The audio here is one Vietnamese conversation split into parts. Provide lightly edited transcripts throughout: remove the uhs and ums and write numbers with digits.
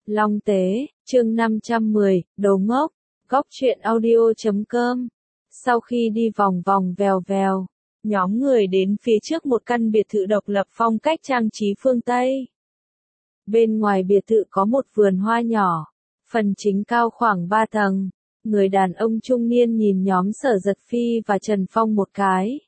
Long Tế, chương 510, Đồ Ngốc, Góc Truyện Audio.com. Sau khi đi vòng vòng vèo vèo, nhóm người đến phía trước một căn biệt thự độc lập phong cách trang trí phương Tây. Bên ngoài biệt thự có một vườn hoa nhỏ, phần chính cao khoảng 3 tầng. Người đàn ông trung niên nhìn nhóm Sở Giật Phi và Trần Phong một cái.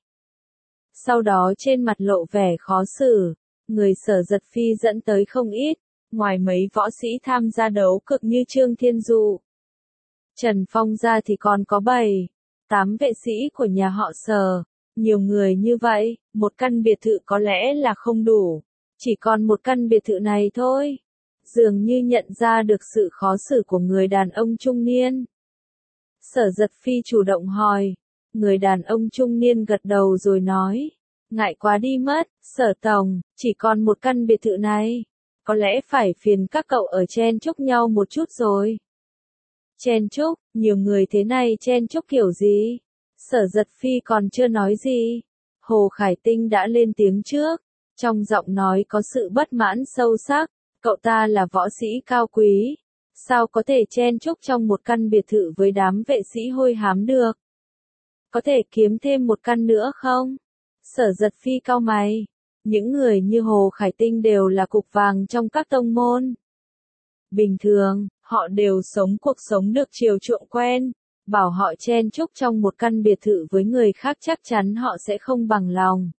Sau đó trên mặt lộ vẻ khó xử, người Sở Giật Phi dẫn tới không ít, ngoài mấy võ sĩ tham gia đấu cực như Trương Thiên Dụ, Trần Phong ra thì còn có 7-8 vệ sĩ của nhà họ Sở. Nhiều người như vậy, một căn biệt thự có lẽ là không đủ, chỉ còn một căn biệt thự này thôi. Dường như nhận ra được sự khó xử của người đàn ông trung niên, Sở Giật Phi chủ động hỏi. Người đàn ông trung niên gật đầu rồi nói, ngại quá đi mất, Sở Tổng, chỉ còn một căn biệt thự này, có lẽ phải phiền các cậu ở chen chúc nhau một chút rồi. Chen chúc, nhiều người thế này chen chúc kiểu gì? Sở Giật Phi còn chưa nói gì, Hồ Khải Tinh đã lên tiếng trước, trong giọng nói có sự bất mãn sâu sắc, cậu ta là võ sĩ cao quý, sao có thể chen chúc trong một căn biệt thự với đám vệ sĩ hôi hám được? Có thể kiếm thêm một căn nữa không? Sở Giật Phi cau mày, những người như Hồ Khải Tinh đều là cục vàng trong các tông môn. Bình thường, họ đều sống cuộc sống được chiều chuộng quen, bảo họ chen chúc trong một căn biệt thự với người khác chắc chắn họ sẽ không bằng lòng.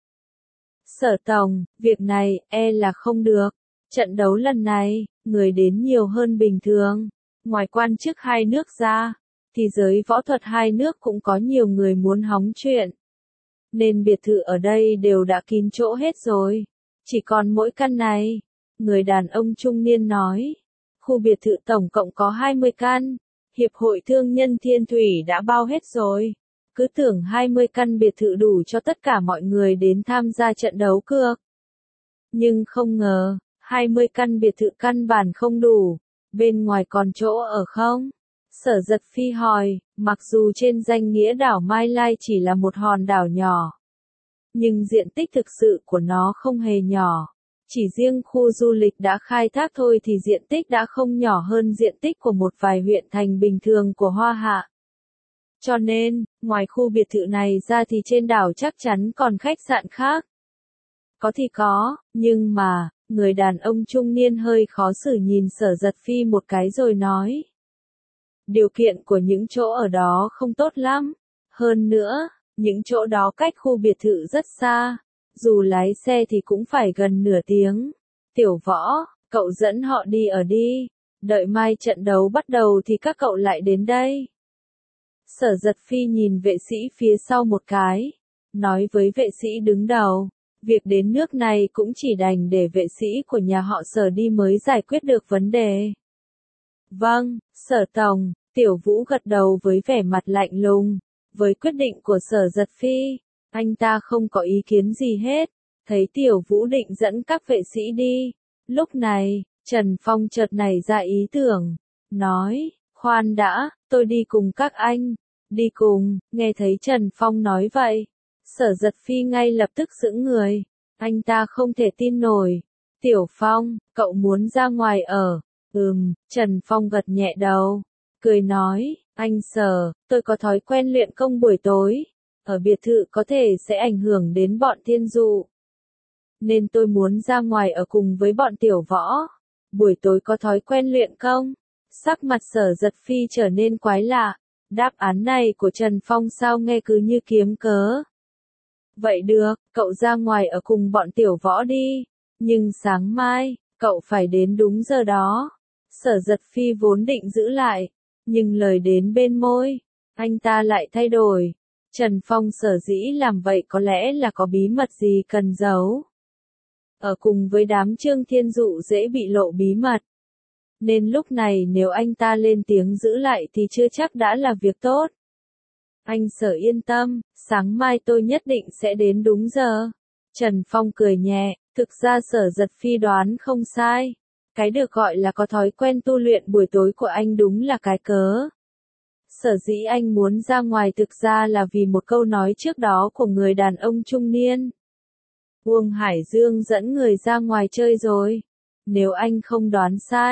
Sở Tổng, việc này, là không được. Trận đấu lần này, người đến nhiều hơn bình thường. Ngoài quan chức hai nước ra, thì giới võ thuật hai nước cũng có nhiều người muốn hóng chuyện. Nên biệt thự ở đây đều đã kín chỗ hết rồi. Chỉ còn mỗi căn này. Người đàn ông trung niên nói. Khu biệt thự tổng cộng có 20 căn. Hiệp hội Thương nhân Thiên Thủy đã bao hết rồi. Cứ tưởng 20 căn biệt thự đủ cho tất cả mọi người đến tham gia trận đấu cược. Nhưng không ngờ, 20 căn biệt thự căn bản không đủ. Bên ngoài còn chỗ ở không? Sở Giật Phi hỏi, mặc dù trên danh nghĩa đảo Mai Lai chỉ là một hòn đảo nhỏ, nhưng diện tích thực sự của nó không hề nhỏ. Chỉ riêng khu du lịch đã khai thác thôi thì diện tích đã không nhỏ hơn diện tích của một vài huyện thành bình thường của Hoa Hạ. Cho nên, ngoài khu biệt thự này ra thì trên đảo chắc chắn còn khách sạn khác. Có thì có, nhưng mà, người đàn ông trung niên hơi khó xử nhìn Sở Giật Phi một cái rồi nói. Điều kiện của những chỗ ở đó không tốt lắm. Hơn nữa, những chỗ đó cách khu biệt thự rất xa. Dù lái xe thì cũng phải gần nửa tiếng. Tiểu Võ, cậu dẫn họ đi ở đi. Đợi mai trận đấu bắt đầu thì các cậu lại đến đây. Sở Giật Phi nhìn vệ sĩ phía sau một cái. Nói với vệ sĩ đứng đầu. Việc đến nước này cũng chỉ đành để vệ sĩ của nhà họ Sở đi mới giải quyết được vấn đề. Vâng, Sở Tổng, Tiểu Vũ gật đầu với vẻ mặt lạnh lùng. Với quyết định của Sở Giật Phi, anh ta không có ý kiến gì hết. Thấy Tiểu Vũ định dẫn các vệ sĩ đi. Lúc này, Trần Phong chợt nảy ra ý tưởng. Nói, khoan đã, tôi đi cùng các anh. Đi cùng, nghe thấy Trần Phong nói vậy. Sở Giật Phi ngay lập tức sững người. Anh ta không thể tin nổi. Tiểu Phong, cậu muốn ra ngoài ở? Trần Phong gật nhẹ đầu. Cười nói, anh Sở, tôi có thói quen luyện công buổi tối. Ở biệt thự có thể sẽ ảnh hưởng đến bọn Thiên Dụ. Nên tôi muốn ra ngoài ở cùng với bọn Tiểu Võ. Buổi tối có thói quen luyện công. Sắc mặt Sở Giật Phi trở nên quái lạ. Đáp án này của Trần Phong sao nghe cứ như kiếm cớ. Vậy được, cậu ra ngoài ở cùng bọn Tiểu Võ đi. Nhưng sáng mai, cậu phải đến đúng giờ đó. Sở Giật Phi vốn định giữ lại. Nhưng lời đến bên môi, anh ta lại thay đổi. Trần Phong sở dĩ làm vậy có lẽ là có bí mật gì cần giấu. Ở cùng với đám Trương Thiên Dụ dễ bị lộ bí mật. Nên lúc này nếu anh ta lên tiếng giữ lại thì chưa chắc đã là việc tốt. Anh Sở yên tâm, sáng mai tôi nhất định sẽ đến đúng giờ. Trần Phong cười nhẹ, thực ra Sở Giật Phi đoán không sai. Cái được gọi là có thói quen tu luyện buổi tối của anh đúng là cái cớ. Sở dĩ anh muốn ra ngoài thực ra là vì một câu nói trước đó của người đàn ông trung niên. Uông Hải Dương dẫn người ra ngoài chơi rồi. Nếu anh không đoán sai,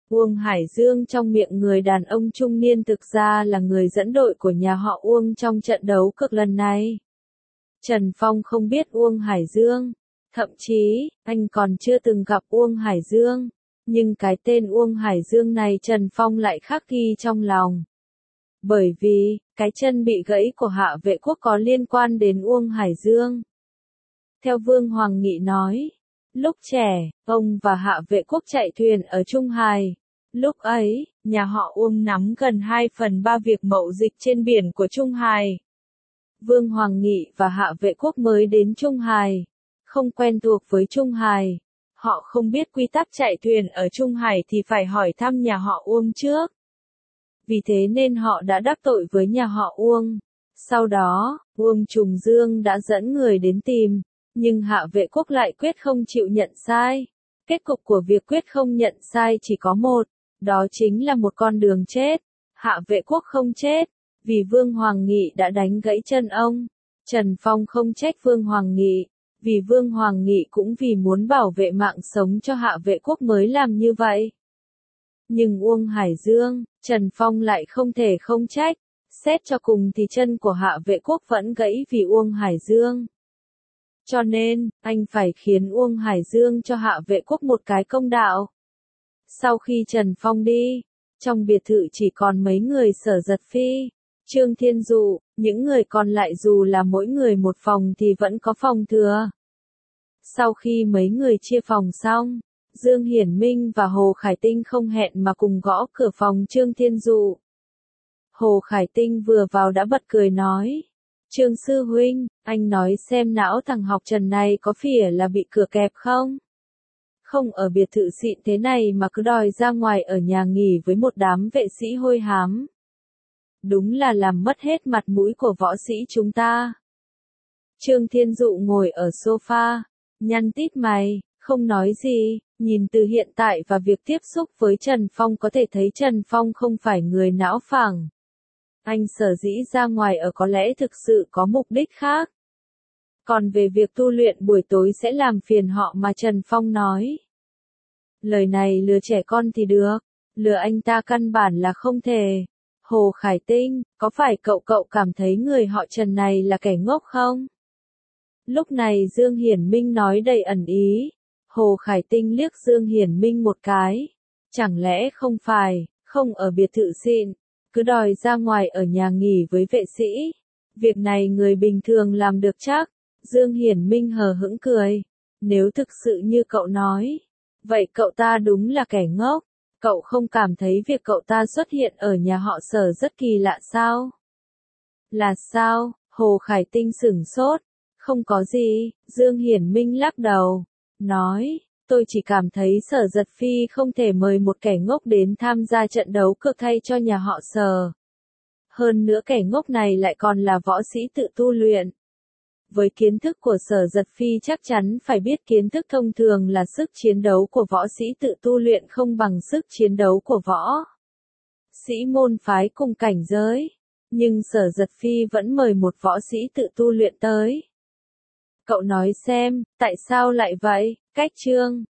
Uông Hải Dương trong miệng người đàn ông trung niên thực ra là người dẫn đội của nhà họ Uông trong trận đấu cực lần này. Trần Phong không biết Uông Hải Dương, thậm chí, anh còn chưa từng gặp Uông Hải Dương, nhưng cái tên Uông Hải Dương này Trần Phong lại khắc ghi trong lòng. Bởi vì, cái chân bị gãy của Hạ Vệ Quốc có liên quan đến Uông Hải Dương. Theo Vương Hoàng Nghị nói, lúc trẻ, ông và Hạ Vệ Quốc chạy thuyền ở Trung Hải. Lúc ấy, nhà họ Uông nắm gần 2/3 việc mậu dịch trên biển của Trung Hải. Vương Hoàng Nghị và Hạ Vệ Quốc mới đến Trung Hải, không quen thuộc với Trung Hải. Họ không biết quy tắc chạy thuyền ở Trung Hải thì phải hỏi thăm nhà họ Uông trước. Vì thế nên họ đã đắc tội với nhà họ Uông. Sau đó, Uông Trùng Dương đã dẫn người đến tìm, nhưng Hạ Vệ Quốc lại quyết không chịu nhận sai. Kết cục của việc quyết không nhận sai chỉ có một, đó chính là một con đường chết. Hạ Vệ Quốc không chết, vì Vương Hoàng Nghị đã đánh gãy chân ông. Trần Phong không trách Vương Hoàng Nghị, vì Vương Hoàng Nghị cũng vì muốn bảo vệ mạng sống cho Hạ Vệ Quốc mới làm như vậy. Nhưng Uông Hải Dương, Trần Phong lại không thể không trách. Xét cho cùng thì chân của Hạ Vệ Quốc vẫn gãy vì Uông Hải Dương. Cho nên, anh phải khiến Uông Hải Dương cho Hạ Vệ Quốc một cái công đạo. Sau khi Trần Phong đi, trong biệt thự chỉ còn mấy người Sở Giật Phi, Trương Thiên Dụ, những người còn lại dù là mỗi người một phòng thì vẫn có phòng thừa. Sau khi mấy người chia phòng xong, Dương Hiển Minh và Hồ Khải Tinh không hẹn mà cùng gõ cửa phòng Trương Thiên Dụ. Hồ Khải Tinh vừa vào đã bật cười nói, Trương Sư Huynh, anh nói xem não thằng học Trần này có phải là bị cửa kẹp không? Không ở biệt thự xịn thế này mà cứ đòi ra ngoài ở nhà nghỉ với một đám vệ sĩ hôi hám. Đúng là làm mất hết mặt mũi của võ sĩ chúng ta. Trương Thiên Dụ ngồi ở sofa, nhăn tít mày, không nói gì, nhìn từ hiện tại và việc tiếp xúc với Trần Phong có thể thấy Trần Phong không phải người não phẳng. Anh sở dĩ ra ngoài ở có lẽ thực sự có mục đích khác. Còn về việc tu luyện buổi tối sẽ làm phiền họ mà Trần Phong nói. Lời này lừa trẻ con thì được, lừa anh ta căn bản là không thể. Hồ Khải Tinh, có phải cậu cảm thấy người họ Trần này là kẻ ngốc không? Lúc này Dương Hiển Minh nói đầy ẩn ý. Hồ Khải Tinh liếc Dương Hiển Minh một cái. Chẳng lẽ không phải, không ở biệt thự xịn, cứ đòi ra ngoài ở nhà nghỉ với vệ sĩ. Việc này người bình thường làm được chắc. Dương Hiển Minh hờ hững cười. Nếu thực sự như cậu nói, vậy cậu ta đúng là kẻ ngốc. Cậu không cảm thấy việc cậu ta xuất hiện ở nhà họ Sở rất kỳ lạ sao? Là sao? Hồ Khải Tinh sửng sốt. Không có gì, Dương Hiển Minh lắc đầu. Nói, tôi chỉ cảm thấy Sở Giật Phi không thể mời một kẻ ngốc đến tham gia trận đấu cược thay cho nhà họ Sở. Hơn nữa kẻ ngốc này lại còn là võ sĩ tự tu luyện. Với kiến thức của Sở Giật Phi chắc chắn phải biết kiến thức thông thường là sức chiến đấu của võ sĩ tự tu luyện không bằng sức chiến đấu của võ sĩ môn phái cùng cảnh giới. Nhưng Sở Giật Phi vẫn mời một võ sĩ tự tu luyện tới. Cậu nói xem, tại sao lại vậy? Cách Trương